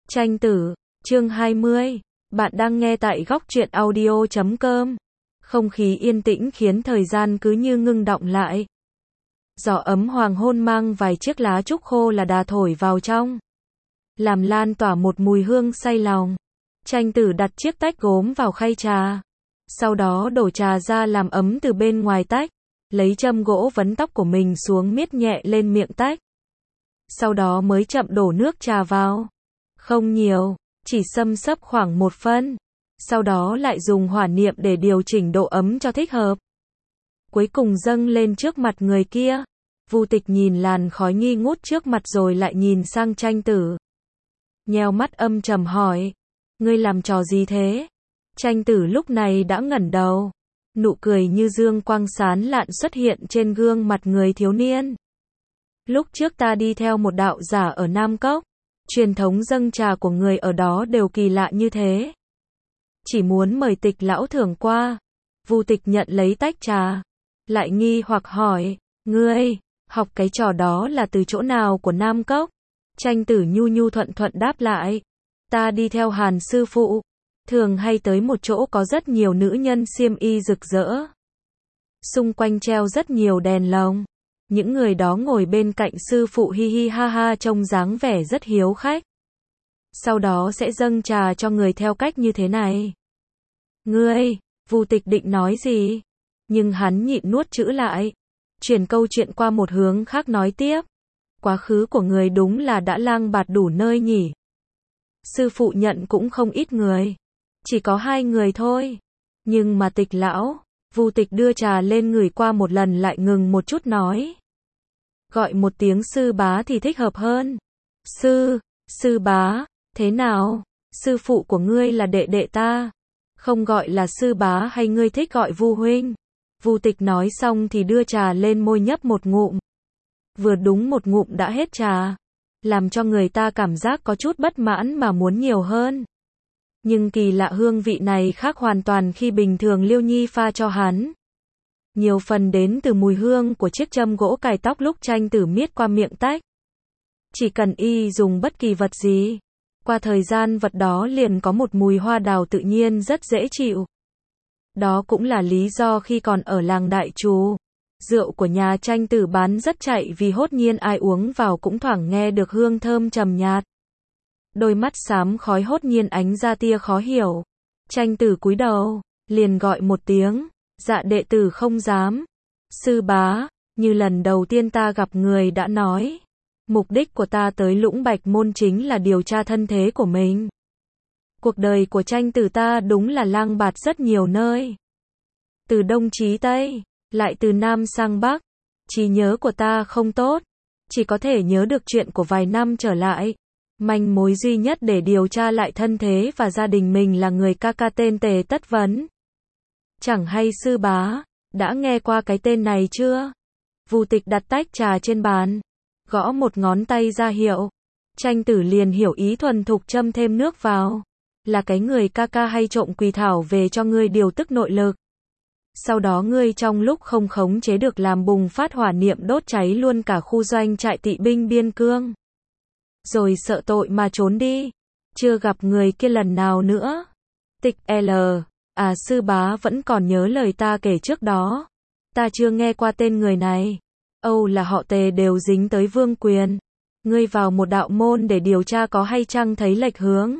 Tranh tử, chương 20. Bạn đang nghe tại góc truyện audio.com. Không khí yên tĩnh khiến thời gian cứ như ngưng đọng lại. Gió ấm hoàng hôn mang vài chiếc lá trúc khô là đà thổi vào trong, làm lan tỏa một mùi hương say lòng. Tranh tử đặt chiếc tách gốm vào khay trà, sau đó đổ trà ra làm ấm từ bên ngoài tách, lấy châm gỗ vấn tóc của mình xuống miết nhẹ lên miệng tách. Sau đó mới chậm đổ nước trà vào. Không nhiều, chỉ xâm xấp khoảng 1 phân. Sau đó lại dùng hỏa niệm để điều chỉnh độ ấm cho thích hợp. Cuối cùng dâng lên trước mặt người kia. Vu Tịch nhìn làn khói nghi ngút trước mặt rồi lại nhìn sang tranh tử. Nheo mắt âm trầm hỏi, ngươi làm trò gì thế? Tranh tử lúc này đã ngẩng đầu. Nụ cười như dương quang sán lạn xuất hiện trên gương mặt người thiếu niên. Lúc trước ta đi theo một đạo giả ở Nam Cốc. Truyền thống dâng trà của người ở đó đều kỳ lạ như thế. Chỉ muốn mời Tịch lão thưởng qua. Vu Tịch nhận lấy tách trà, lại nghi hoặc hỏi, ngươi, học cái trò đó là từ chỗ nào của Nam Cốc? Tranh tử nhu nhu thuận thuận đáp lại, ta đi theo Hàn sư phụ, thường hay tới một chỗ có rất nhiều nữ nhân xiêm y rực rỡ. Xung quanh treo rất nhiều đèn lồng. Những người đó ngồi bên cạnh sư phụ hi hi ha ha trông dáng vẻ rất hiếu khách. Sau đó sẽ dâng trà cho người theo cách như thế này. Ngươi, Vu Tịch định nói gì? Nhưng hắn nhịn nuốt chữ lại. Chuyển câu chuyện qua một hướng khác nói tiếp. Quá khứ của người đúng là đã lang bạt đủ nơi nhỉ. Sư phụ nhận cũng không ít người. Chỉ có 2 người thôi. Nhưng mà Tịch lão, Vu Tịch đưa trà lên ngửi qua một lần lại ngừng một chút nói. Gọi một tiếng sư bá thì thích hợp hơn. Sư bá, thế nào? Sư phụ của ngươi là đệ đệ ta. Không gọi là sư bá hay ngươi thích gọi Vu huynh? Vu Tịch nói xong thì đưa trà lên môi nhấp một ngụm. Vừa đúng một ngụm đã hết trà. Làm cho người ta cảm giác có chút bất mãn mà muốn nhiều hơn. Nhưng kỳ lạ hương vị này khác hoàn toàn khi bình thường Liêu Nhi pha cho hắn. Nhiều phần đến từ mùi hương của chiếc châm gỗ cài tóc lúc tranh tử miết qua miệng tách. Chỉ cần y dùng bất kỳ vật gì, qua thời gian vật đó liền có một mùi hoa đào tự nhiên rất dễ chịu. Đó cũng là lý do khi còn ở làng Đại Trù, rượu của nhà tranh tử bán rất chạy vì hốt nhiên ai uống vào cũng thoảng nghe được hương thơm trầm nhạt. Đôi mắt xám khói hốt nhiên ánh ra tia khó hiểu. Tranh tử cúi đầu, liền gọi một tiếng. Dạ đệ tử không dám. Sư bá, như lần đầu tiên ta gặp người đã nói. Mục đích của ta tới Lũng Bạch Môn chính là điều tra thân thế của mình. Cuộc đời của tranh tử ta đúng là lang bạt rất nhiều nơi. Từ Đông chí Tây, lại từ Nam sang Bắc. Trí nhớ của ta không tốt. Chỉ có thể nhớ được chuyện của vài năm trở lại. Manh mối duy nhất để điều tra lại thân thế và gia đình mình là người ca ca tên Tề Tất Vấn. Chẳng hay sư bá, đã nghe qua cái tên này chưa? Vu Tịch đặt tách trà trên bàn, gõ một ngón tay ra hiệu. Tranh tử liền hiểu ý thuần thục châm thêm nước vào. Là cái người ca ca hay trộm quỳ thảo về cho ngươi điều tức nội lực. Sau đó ngươi trong lúc không khống chế được làm bùng phát hỏa niệm đốt cháy luôn cả khu doanh trại tị binh biên cương. Rồi sợ tội mà trốn đi. Chưa gặp người kia lần nào nữa. Tịch L. À sư bá vẫn còn nhớ lời ta kể trước đó. Ta chưa nghe qua tên người này. Âu là họ Tề đều dính tới vương quyền. Ngươi vào một đạo môn để điều tra có hay chăng thấy lệch hướng.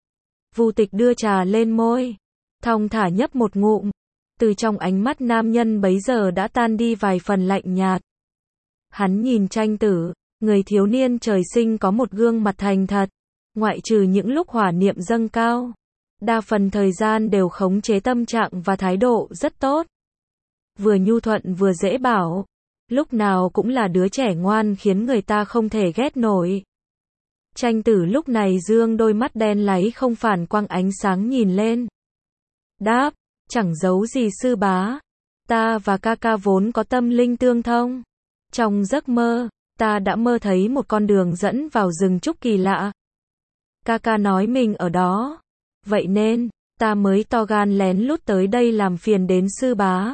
Vu Tịch đưa trà lên môi, thong thả nhấp một ngụm. Từ trong ánh mắt nam nhân bấy giờ đã tan đi vài phần lạnh nhạt. Hắn nhìn tranh tử, người thiếu niên trời sinh có một gương mặt thành thật. Ngoại trừ những lúc hỏa niệm dâng cao, đa phần thời gian đều khống chế tâm trạng và thái độ rất tốt. Vừa nhu thuận vừa dễ bảo. Lúc nào cũng là đứa trẻ ngoan khiến người ta không thể ghét nổi. Tranh tử lúc này dương đôi mắt đen láy không phản quang ánh sáng nhìn lên. Đáp, chẳng giấu gì sư bá. Ta và ca ca vốn có tâm linh tương thông. Trong giấc mơ, ta đã mơ thấy một con đường dẫn vào rừng trúc kỳ lạ. Ca ca nói mình ở đó. Vậy nên, ta mới to gan lén lút tới đây làm phiền đến sư bá.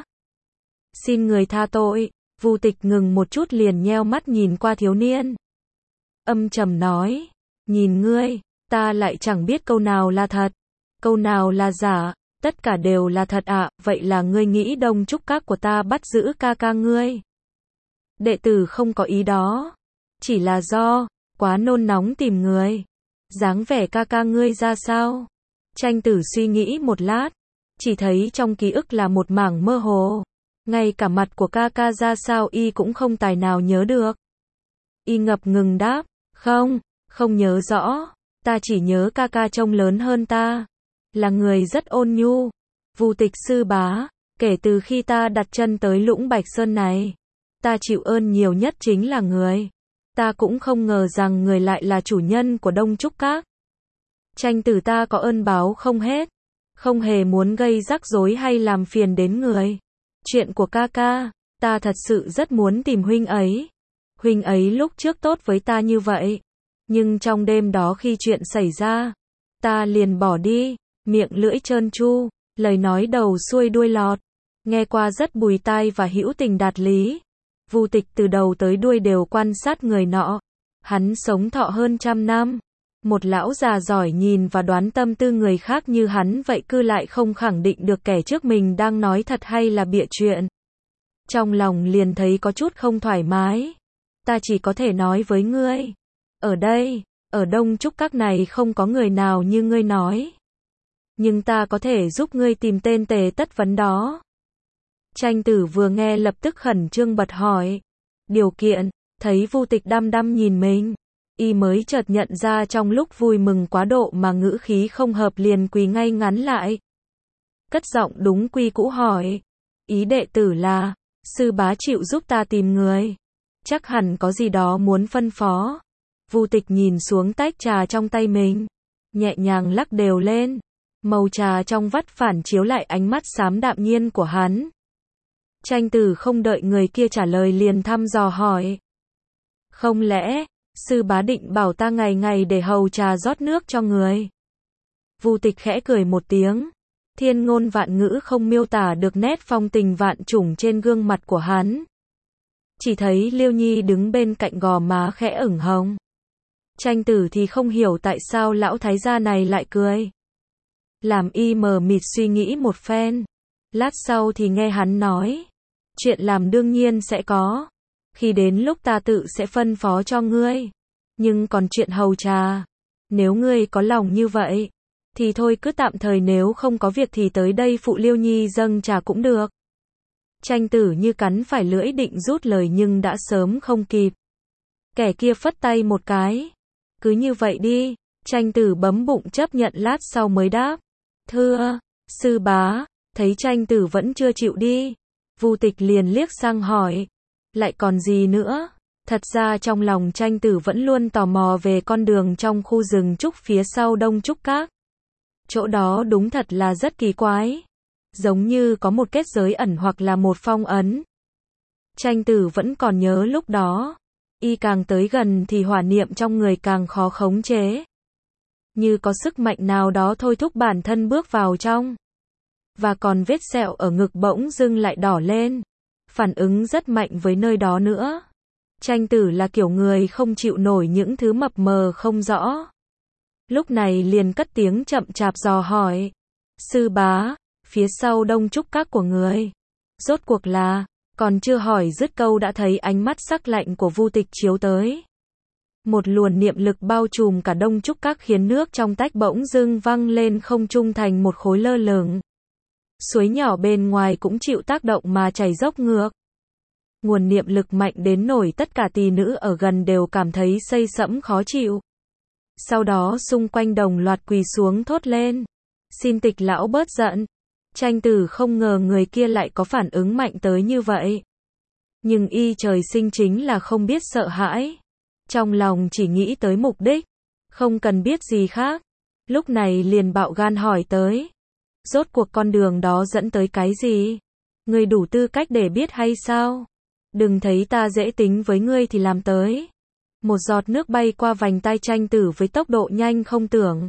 Xin người tha tội. Vu Tịch ngừng một chút liền nheo mắt nhìn qua thiếu niên. Âm trầm nói, nhìn ngươi, Ta lại chẳng biết câu nào là thật, câu nào là giả, tất cả đều là thật ạ, vậy là ngươi nghĩ Đông Trúc Các của ta bắt giữ ca ca ngươi? Đệ tử không có ý đó, chỉ là do quá nôn nóng tìm người. Dáng vẻ ca ca ngươi ra sao? Tranh Tử suy nghĩ một lát, chỉ thấy trong ký ức là một mảng mơ hồ, ngay cả mặt của ca ca ra sao y cũng không tài nào nhớ được. Y ngập ngừng đáp, không nhớ rõ, ta chỉ nhớ ca ca trông lớn hơn ta, là người rất ôn nhu. Vu Tịch sư bá, kể từ khi ta đặt chân tới Lũng Bạch Sơn này, ta chịu ơn nhiều nhất chính là người. Ta cũng không ngờ rằng người lại là chủ nhân của Đông Trúc Các. Tranh Tử, ta có ơn báo không hết, không hề muốn gây rắc rối hay làm phiền đến người. Chuyện của ca ca, ta thật sự rất muốn tìm huynh ấy. Huynh ấy lúc trước tốt với ta như vậy, nhưng trong đêm đó khi chuyện xảy ra, ta liền bỏ đi, miệng lưỡi trơn tru, lời nói đầu xuôi đuôi lọt, nghe qua rất bùi tai và hữu tình đạt lý. Vu Tịch từ đầu tới đuôi đều quan sát người nọ, hắn sống thọ hơn 100 năm. Một lão già giỏi nhìn và đoán tâm tư người khác như hắn vậy cứ lại không khẳng định được kẻ trước mình đang nói thật hay là bịa chuyện. Trong lòng liền thấy có chút không thoải mái. Ta chỉ có thể nói với ngươi, ở đây, ở Đông Trúc Các này không có người nào như ngươi nói. Nhưng ta có thể giúp ngươi tìm tên tề tất vấn đó. Tranh Tử vừa nghe lập tức khẩn trương bật hỏi. Điều kiện, thấy Vu Tịch đăm đăm nhìn mình, y mới chợt nhận ra trong lúc vui mừng quá độ mà ngữ khí không hợp liền quỳ ngay ngắn lại. Cất giọng đúng quy cũ hỏi. Ý đệ tử là, sư bá chịu giúp ta tìm người. Chắc hẳn có gì đó muốn phân phó. Vu Tịch nhìn xuống tách trà trong tay mình, nhẹ nhàng lắc đều lên. Màu trà trong vắt phản chiếu lại ánh mắt xám đạm nhiên của hắn. Tranh Tử không đợi người kia trả lời liền thăm dò hỏi. Không lẽ, sư bá định bảo ta ngày ngày để hầu trà rót nước cho người? Vu Tịch khẽ cười một tiếng. Thiên ngôn vạn ngữ không miêu tả được nét phong tình vạn trùng trên gương mặt của hắn. Chỉ thấy Liêu Nhi đứng bên cạnh gò má khẽ ửng hồng. Tranh Tử thì không hiểu tại sao lão thái gia này lại cười. Làm y mờ mịt suy nghĩ một phen. Lát sau thì nghe hắn nói. Chuyện làm đương nhiên sẽ có. Khi đến lúc ta tự sẽ phân phó cho ngươi. Nhưng còn chuyện hầu trà, nếu ngươi có lòng như vậy, thì thôi cứ tạm thời, nếu không có việc thì tới đây phụ Liêu Nhi dâng trà cũng được. Tranh Tử như cắn phải lưỡi định rút lời nhưng đã sớm không kịp. Kẻ kia phất tay một cái. Cứ như vậy đi. Tranh Tử bấm bụng chấp nhận lát sau mới đáp. Thưa, sư bá. Thấy Tranh Tử vẫn chưa chịu đi, Vu Tịch liền liếc sang hỏi. Lại còn gì nữa? Thật ra trong lòng Tranh Tử vẫn luôn tò mò về con đường trong khu rừng trúc phía sau Đông Trúc Các. Chỗ đó đúng thật là rất kỳ quái. Giống như có một kết giới ẩn hoặc là một phong ấn. Tranh Tử vẫn còn nhớ lúc đó. Y càng tới gần thì hỏa niệm trong người càng khó khống chế. Như có sức mạnh nào đó thôi thúc bản thân bước vào trong. Và còn vết sẹo ở ngực bỗng dưng lại đỏ lên. Phản ứng rất mạnh với nơi đó nữa. Tranh Tử là kiểu người không chịu nổi những thứ mập mờ không rõ. Lúc này liền cất tiếng chậm chạp dò hỏi. Sư bá, phía sau Đông Trúc Các của người, rốt cuộc là, còn chưa hỏi dứt câu đã thấy ánh mắt sắc lạnh của Vu Tịch chiếu tới. Một luồng niệm lực bao trùm cả Đông Trúc Các khiến nước trong tách bỗng dưng văng lên không trung thành một khối lơ lửng. Suối nhỏ bên ngoài cũng chịu tác động mà chảy dốc ngược. Nguồn niệm lực mạnh đến nổi tất cả tỳ nữ ở gần đều cảm thấy xây sẫm khó chịu. Sau đó xung quanh đồng loạt quỳ xuống thốt lên. Xin Tịch lão bớt giận. Tranh Tử không ngờ người kia lại có phản ứng mạnh tới như vậy. Nhưng y trời sinh chính là không biết sợ hãi. Trong lòng chỉ nghĩ tới mục đích. Không cần biết gì khác. Lúc này liền bạo gan hỏi tới. Rốt cuộc con đường đó dẫn tới cái gì? Ngươi đủ tư cách để biết hay sao? Đừng thấy ta dễ tính với ngươi thì làm tới. Một giọt nước bay qua vành tai Tranh Tử với tốc độ nhanh không tưởng.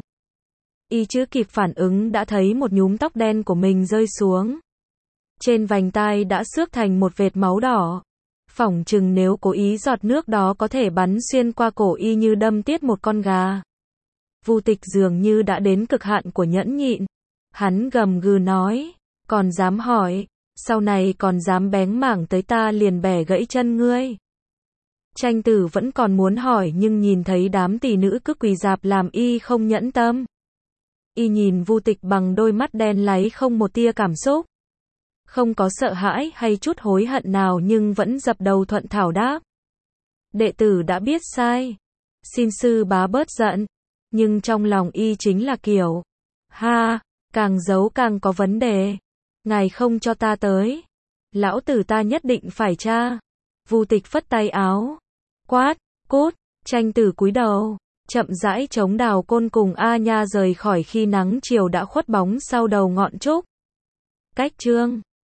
Y chưa kịp phản ứng đã thấy một nhúm tóc đen của mình rơi xuống. Trên vành tai đã xước thành một vệt máu đỏ. Phỏng chừng nếu cố ý giọt nước đó có thể bắn xuyên qua cổ y như đâm tiết một con gà. Vu Tịch dường như đã đến cực hạn của nhẫn nhịn. Hắn gầm gừ nói, còn dám hỏi, sau này còn dám bén mảng tới ta liền bẻ gãy chân ngươi. Tranh Tử vẫn còn muốn hỏi nhưng nhìn thấy đám tỷ nữ cứ quỳ rạp làm y không nhẫn tâm. Y nhìn Vu Tịch bằng đôi mắt đen láy không một tia cảm xúc. Không có sợ hãi hay chút hối hận nào nhưng vẫn dập đầu thuận thảo đáp. Đệ tử đã biết sai. Xin sư bá bớt giận. Nhưng trong lòng y chính là kiểu, ha, càng giấu càng có vấn đề. Ngài không cho ta tới, lão tử ta nhất định phải tra. Vu Tịch phất tay áo, quát, cút. Tranh Tử cúi đầu, chậm rãi chống đào côn cùng A Nha rời khỏi khi nắng chiều đã khuất bóng sau đầu ngọn trúc. Cách chương